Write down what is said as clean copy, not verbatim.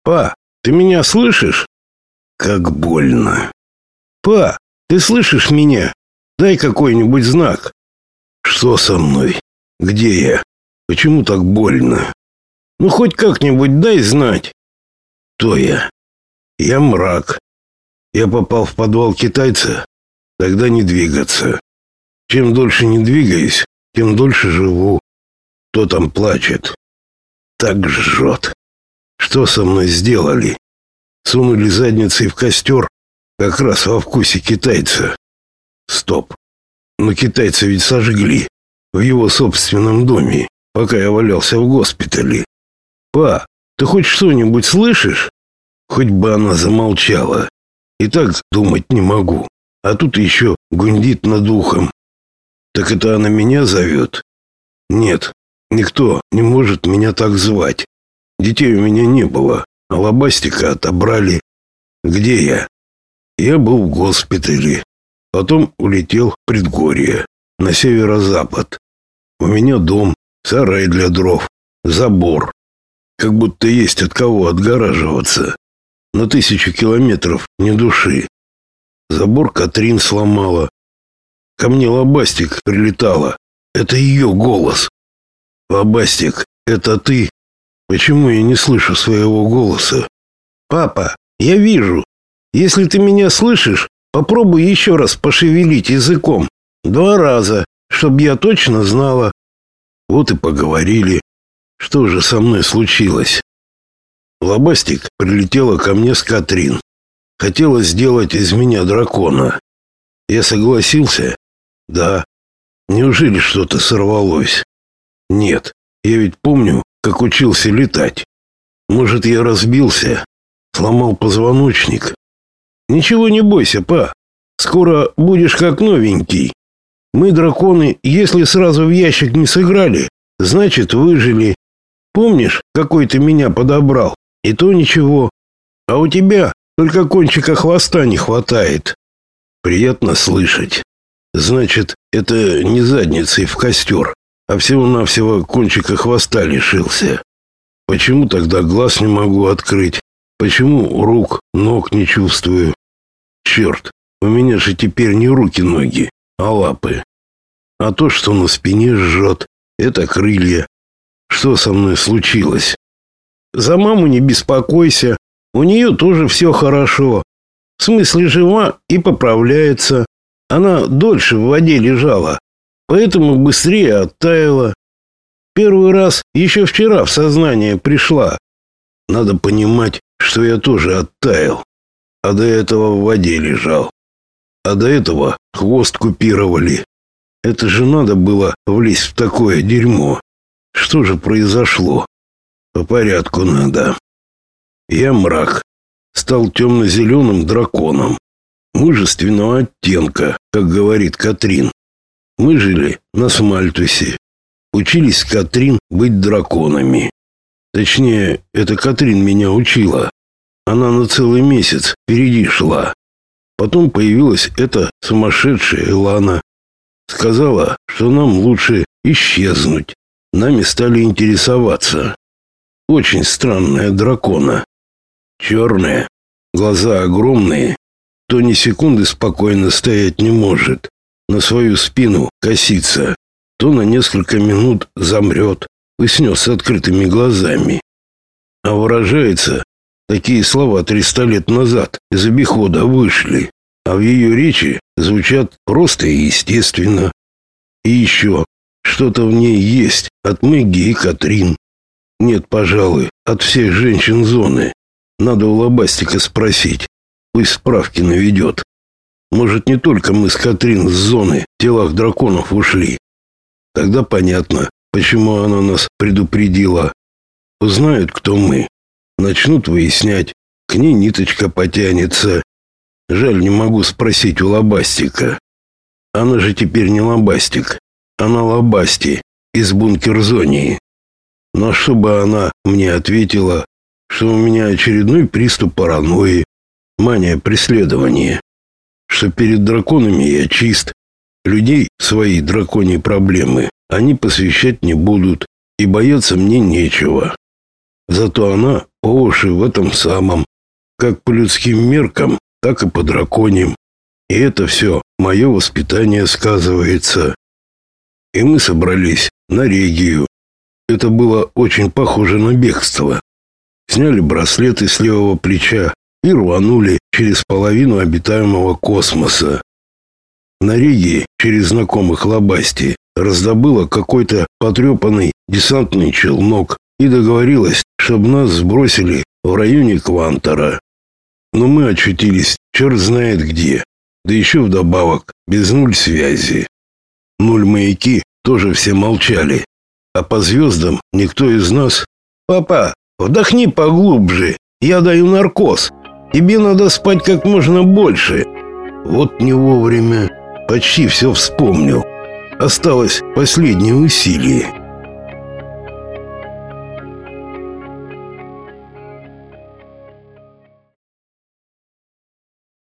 Па, ты меня слышишь? Как больно. Па, ты слышишь меня? Дай какой-нибудь знак. Что со мной? Где я? Почему так больно? Ну, хоть как-нибудь дай знать. Кто я? Я мрак. Я попал в подвал китайца. Тогда не двигаться. Чем дольше не двигаюсь, тем дольше живу. Кто там плачет? Так жжет. Что со мной сделали? Сунули задницей в костер, как раз во вкусе китайца. Стоп. Но китайца ведь сожгли в его собственном доме, пока я валялся в госпитале. Па, ты хоть что-нибудь слышишь? Хоть бы она замолчала. И так думать не могу. А тут еще гундит над ухом. Так это она меня зовет? Нет, никто не может меня так звать. Детей у меня не было, а лобастика отобрали. Где я? Я был в госпитале. Потом улетел в предгорье, на северо-запад. У меня дом, сарай для дров, забор. Как будто есть от кого отгораживаться. На 1000 километров ни души. Забор Катрин сломала. Ко мне лобастик прилетала. Это ее голос. Лобастик, это ты? Почему я не слышу своего голоса? Папа, я вижу. Если ты меня слышишь, попробуй еще раз пошевелить языком. 2 раза, чтобы я точно знала. Вот и поговорили. Что же со мной случилось? Лобастик прилетела ко мне с Катрин. Хотела сделать из меня дракона. Я согласился? Да. Неужели что-то сорвалось? Нет. Я ведь помню, как учился летать. Может, я разбился, сломал позвоночник. Ничего не бойся, па. Скоро будешь как новенький. Мы, драконы, если сразу в ящик не сыграли, значит, выжили. Помнишь, какой ты меня подобрал? И то ничего. А у тебя только кончика хвоста не хватает. Приятно слышать. Значит, это не задницей в костер, а всего-навсего кончика хвоста лишился. Почему тогда глаз не могу открыть? Почему рук, ног не чувствую? Черт, у меня же теперь не руки-ноги, а лапы. А то, что на спине жжет, это крылья. Что со мной случилось? За маму не беспокойся, у нее тоже все хорошо. В смысле, жива и поправляется. Она дольше в воде лежала, поэтому быстрее оттаяла. Первый раз еще вчера в сознание пришла. Надо понимать, что я тоже оттаял, а до этого в воде лежал. А до этого хвост купировали. Это же надо было влезть в такое дерьмо. Что же произошло? По порядку надо. Я мрак. Стал темно-зеленым драконом. Мужественного оттенка, как говорит Катрин. Мы жили на Смальтусе. Учились с Катрин быть драконами. Точнее, это Катрин меня учила. Она на целый месяц впереди шла. Потом появилась эта сумасшедшая Элана. Сказала, что нам лучше исчезнуть. Нами стали интересоваться. Очень странная дракона. Черная, глаза огромные, то ни секунды спокойно стоять не может. На свою спину косится, то на несколько минут замрет, уснет с открытыми глазами. А выражается, такие слова 300 лет назад из обихода вышли, а в ее речи звучат просто и естественно. И еще что-то в ней есть от Мэгги и Катрин. Нет, пожалуй, от всех женщин зоны. Надо у Лобастика спросить. Пусть справки наведет. Может, не только мы с Катрин с зоны в телах драконов ушли. Тогда понятно, почему она нас предупредила. Узнают, кто мы. Начнут выяснять. К ней ниточка потянется. Жаль, не могу спросить у Лобастика. Она же теперь не Лобастик. Она Лобасти из бункер-зонии. Но чтобы она мне ответила, что у меня очередной приступ паранойи, мания преследования, что перед драконами я чист, людей свои драконьи проблемы они посвящать не будут, и бояться мне нечего. Зато она по уши в этом самом, как по людским меркам, так и по драконьим. И это все мое воспитание сказывается. И мы собрались на Регию. Это было очень похоже на бегство. Сняли браслеты с левого плеча и рванули через половину обитаемого космоса. На Регии через знакомых Лобасти раздобыла какой-то потрепанный десантный челнок и договорилась, чтобы нас сбросили в районе Квантора. Но мы очутились черт знает где, да еще вдобавок без нуль связи. Нуль маяки тоже все молчали, а по звездам никто из нас... «Папа, вдохни поглубже, я даю наркоз. Тебе надо спать как можно больше». Вот не вовремя. Почти все вспомнил. Осталось последнее усилие.